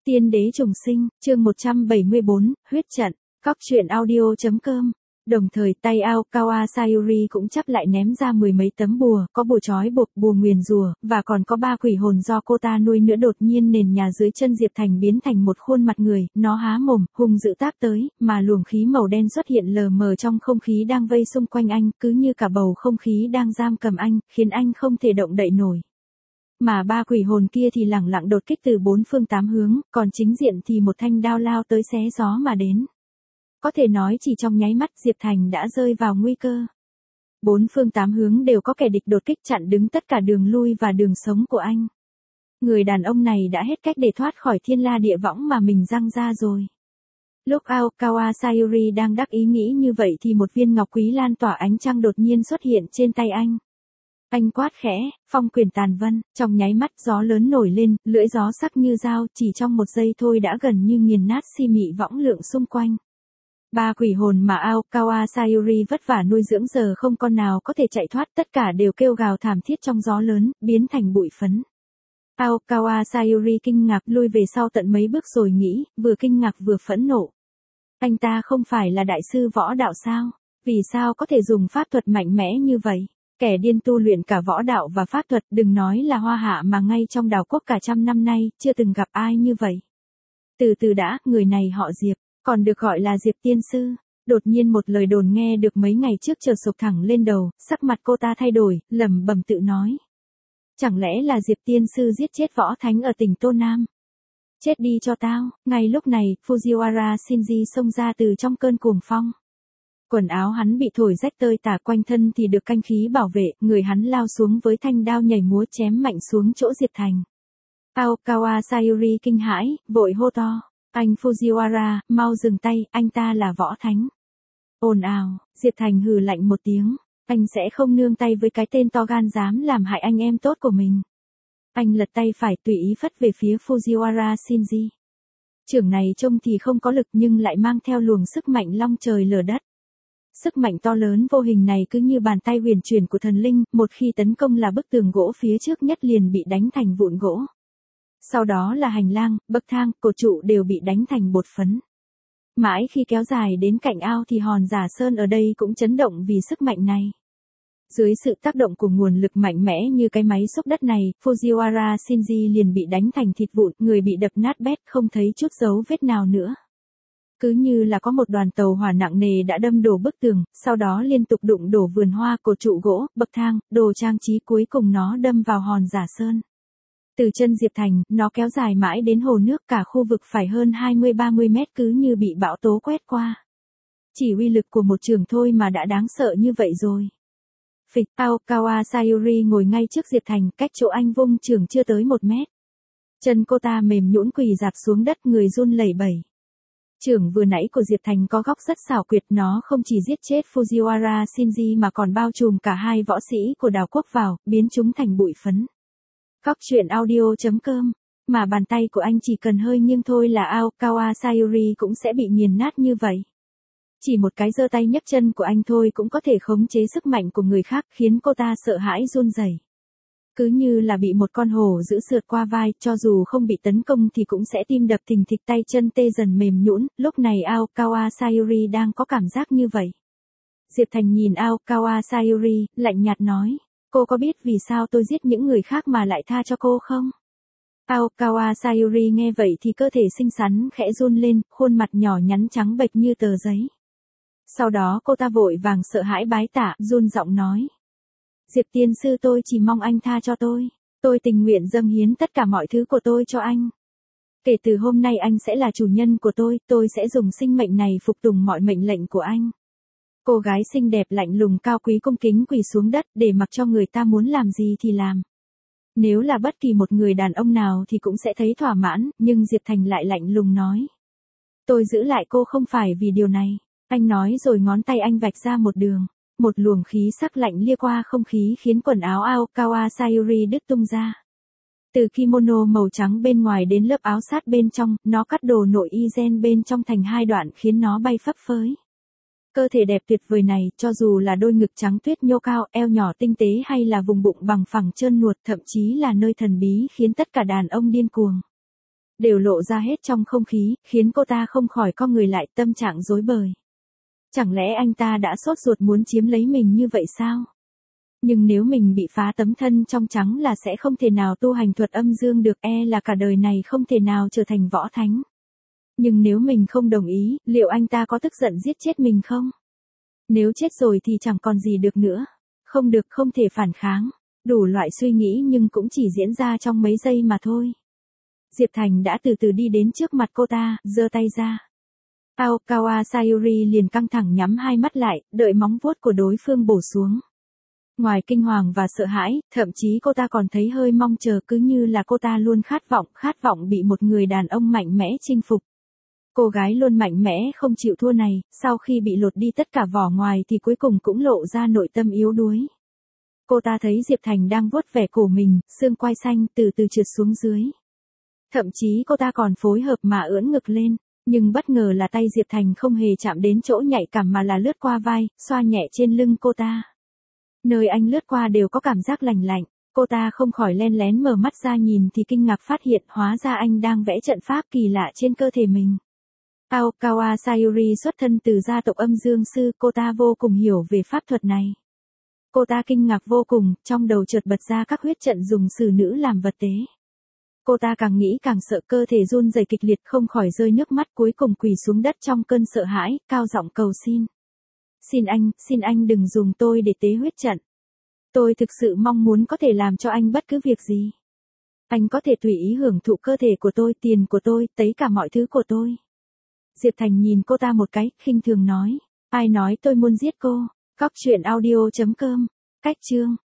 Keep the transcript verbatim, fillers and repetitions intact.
Tiên đế trùng sinh, chương một trăm bảy mươi bốn, huyết trận, cóc truyện audio chấm com. Đồng thời tay ao Kawa Sayuri cũng chắp lại ném ra mười mấy tấm bùa, có bùa trói buộc, bùa nguyền rủa, và còn có ba quỷ hồn do cô ta nuôi nữa. Đột nhiên nền nhà dưới chân Diệp Thành biến thành một khuôn mặt người, nó há mồm, hung dữ tác tới, mà luồng khí màu đen xuất hiện lờ mờ trong không khí đang vây xung quanh anh, cứ như cả bầu không khí đang giam cầm anh, khiến anh không thể động đậy nổi. Mà ba quỷ hồn kia thì lẳng lặng đột kích từ bốn phương tám hướng, còn chính diện thì một thanh đao lao tới xé gió mà đến. Có thể nói chỉ trong nháy mắt Diệp Thành đã rơi vào nguy cơ. Bốn phương tám hướng đều có kẻ địch đột kích chặn đứng tất cả đường lui và đường sống của anh. Người đàn ông này đã hết cách để thoát khỏi thiên la địa võng mà mình giăng ra rồi. Lúc ao Kawa Sayuri đang đắc ý nghĩ như vậy thì một viên ngọc quý lan tỏa ánh trăng đột nhiên xuất hiện trên tay anh. Anh quát khẽ, phong quyền tàn vân, trong nháy mắt gió lớn nổi lên, lưỡi gió sắc như dao, chỉ trong một giây thôi đã gần như nghiền nát si mị võng lượng xung quanh. Ba quỷ hồn mà ao Kawa Sayuri vất vả nuôi dưỡng giờ không con nào có thể chạy thoát, tất cả đều kêu gào thảm thiết trong gió lớn, biến thành bụi phấn. Ao Kawa Sayuri kinh ngạc lui về sau tận mấy bước rồi nghĩ, vừa kinh ngạc vừa phẫn nộ. Anh ta không phải là đại sư võ đạo sao? Vì sao có thể dùng pháp thuật mạnh mẽ như vậy? Kẻ điên tu luyện cả võ đạo và pháp thuật, đừng nói là Hoa Hạ mà ngay trong đảo quốc cả trăm năm nay, chưa từng gặp ai như vậy. Từ từ đã, người này họ Diệp, còn được gọi là Diệp Tiên Sư. Đột nhiên một lời đồn nghe được mấy ngày trước chợt sộc thẳng lên đầu, sắc mặt cô ta thay đổi, lẩm bẩm tự nói. Chẳng lẽ là Diệp Tiên Sư giết chết võ thánh ở tỉnh Tô Nam? Chết đi cho tao. Ngay lúc này, Fujiwara Shinji xông ra từ trong cơn cuồng phong. Quần áo hắn bị thổi rách tơi tả, quanh thân thì được canh khí bảo vệ, người hắn lao xuống với thanh đao nhảy múa chém mạnh xuống chỗ Diệp Thành. Ao Kawa Sayuri kinh hãi, vội hô to, anh Fujiwara, mau dừng tay, anh ta là võ thánh. Ồn ào, Diệp Thành hừ lạnh một tiếng, anh sẽ không nương tay với cái tên to gan dám làm hại anh em tốt của mình. Anh lật tay phải tùy ý phất về phía Fujiwara Shinji. Chưởng này trông thì không có lực nhưng lại mang theo luồng sức mạnh long trời lở đất. Sức mạnh to lớn vô hình này cứ như bàn tay huyền chuyển của thần linh, một khi tấn công là bức tường gỗ phía trước nhất liền bị đánh thành vụn gỗ. Sau đó là hành lang, bậc thang, cột trụ đều bị đánh thành bột phấn. Mãi khi kéo dài đến cạnh ao thì hòn giả sơn ở đây cũng chấn động vì sức mạnh này. Dưới sự tác động của nguồn lực mạnh mẽ như cái máy xúc đất này, Fujiwara Shinji liền bị đánh thành thịt vụn, người bị đập nát bét không thấy chút dấu vết nào nữa. Cứ như là có một đoàn tàu hỏa nặng nề đã đâm đổ bức tường, sau đó liên tục đụng đổ vườn hoa, cột trụ gỗ, bậc thang, đồ trang trí, cuối cùng nó đâm vào hòn giả sơn. Từ chân Diệp Thành, nó kéo dài mãi đến hồ nước, cả khu vực phải hơn hai mươi ba mươi mét cứ như bị bão tố quét qua. Chỉ uy lực của một chưởng thôi mà đã đáng sợ như vậy rồi. Phịch, ao Kawa Sayuri ngồi ngay trước Diệp Thành, cách chỗ anh vung chưởng chưa tới một mét. Chân cô ta mềm nhũn quỳ dạp xuống đất, người run lẩy bẩy. Chưởng vừa nãy của Diệp Thành có góc rất xảo quyệt, nó không chỉ giết chết Fujiwara Shinji mà còn bao trùm cả hai võ sĩ của đảo quốc vào, biến chúng thành bụi phấn. Cóc truyện audio chấm com, mà bàn tay của anh chỉ cần hơi nghiêng thôi là ao Kawa Sayuri cũng sẽ bị nghiền nát như vậy. Chỉ một cái giơ tay nhấc chân của anh thôi cũng có thể khống chế sức mạnh của người khác, khiến cô ta sợ hãi run rẩy. Cứ như là bị một con hổ giữ sượt qua vai, cho dù không bị tấn công thì cũng sẽ tim đập thình thịch, tay chân tê dần mềm nhũn. Lúc này ao Kawa Sayuri đang có cảm giác như vậy. Diệp Thành nhìn ao Kawa Sayuri, lạnh nhạt nói, cô có biết vì sao tôi giết những người khác mà lại tha cho cô không? Ao Kawa Sayuri nghe vậy thì cơ thể xinh xắn khẽ run lên, khuôn mặt nhỏ nhắn trắng bệch như tờ giấy. Sau đó cô ta vội vàng sợ hãi bái tạ, run giọng nói. Diệp Tiên Sư, tôi chỉ mong anh tha cho tôi. Tôi tình nguyện dâng hiến tất cả mọi thứ của tôi cho anh. Kể từ hôm nay anh sẽ là chủ nhân của tôi, tôi sẽ dùng sinh mệnh này phục tùng mọi mệnh lệnh của anh. Cô gái xinh đẹp lạnh lùng cao quý cung kính quỳ xuống đất để mặc cho người ta muốn làm gì thì làm. Nếu là bất kỳ một người đàn ông nào thì cũng sẽ thấy thỏa mãn, nhưng Diệp Thành lại lạnh lùng nói. Tôi giữ lại cô không phải vì điều này. Anh nói rồi ngón tay anh vạch ra một đường. Một luồng khí sắc lạnh lia qua không khí khiến quần áo ao Kawa Sayuri đứt tung ra. Từ kimono màu trắng bên ngoài đến lớp áo sát bên trong, nó cắt đồ nội y gen bên trong thành hai đoạn khiến nó bay phấp phới. Cơ thể đẹp tuyệt vời này, cho dù là đôi ngực trắng tuyết nhô cao, eo nhỏ tinh tế hay là vùng bụng bằng phẳng trơn nuột, thậm chí là nơi thần bí khiến tất cả đàn ông điên cuồng. đều lộ ra hết trong không khí, khiến cô ta không khỏi co người lại, tâm trạng rối bời. Chẳng lẽ anh ta đã sốt ruột muốn chiếm lấy mình như vậy sao? Nhưng nếu mình bị phá tấm thân trong trắng là sẽ không thể nào tu hành thuật âm dương được, e là cả đời này không thể nào trở thành võ thánh. Nhưng nếu mình không đồng ý, liệu anh ta có tức giận giết chết mình không? Nếu chết rồi thì chẳng còn gì được nữa. Không được, không thể phản kháng. Đủ loại suy nghĩ nhưng cũng chỉ diễn ra trong mấy giây mà thôi. Diệp Thành đã từ từ đi đến trước mặt cô ta, giơ tay ra. Ao Kawa Sayuri liền căng thẳng nhắm hai mắt lại, đợi móng vuốt của đối phương bổ xuống. Ngoài kinh hoàng và sợ hãi, thậm chí cô ta còn thấy hơi mong chờ, cứ như là cô ta luôn khát vọng, khát vọng bị một người đàn ông mạnh mẽ chinh phục. Cô gái luôn mạnh mẽ không chịu thua này, sau khi bị lột đi tất cả vỏ ngoài thì cuối cùng cũng lộ ra nội tâm yếu đuối. Cô ta thấy Diệp Thành đang vuốt vẻ cổ mình, xương quai xanh từ từ trượt xuống dưới. Thậm chí cô ta còn phối hợp mà ưỡn ngực lên, nhưng bất ngờ là tay Diệp Thành không hề chạm đến chỗ nhạy cảm mà là lướt qua vai, xoa nhẹ trên lưng cô ta. Nơi anh lướt qua đều có cảm giác lành lạnh, cô ta không khỏi len lén mở mắt ra nhìn thì kinh ngạc phát hiện hóa ra anh đang vẽ trận pháp kỳ lạ trên cơ thể mình. Ao Kawa Sayuri xuất thân từ gia tộc âm dương sư, cô ta vô cùng hiểu về pháp thuật này. Cô ta kinh ngạc vô cùng, trong đầu chợt bật ra các huyết trận dùng xử nữ làm vật tế. Cô ta càng nghĩ càng sợ, cơ thể run rẩy kịch liệt, không khỏi rơi nước mắt, cuối cùng quỳ xuống đất trong cơn sợ hãi, cao giọng cầu xin. Xin anh, xin anh đừng dùng tôi để tế huyết trận. Tôi thực sự mong muốn có thể làm cho anh bất cứ việc gì. Anh có thể tùy ý hưởng thụ cơ thể của tôi, tiền của tôi, tất cả mọi thứ của tôi. Diệp Thành nhìn cô ta một cái, khinh thường nói. Ai nói tôi muốn giết cô? Cóc truyện audio chấm com. Cách chương.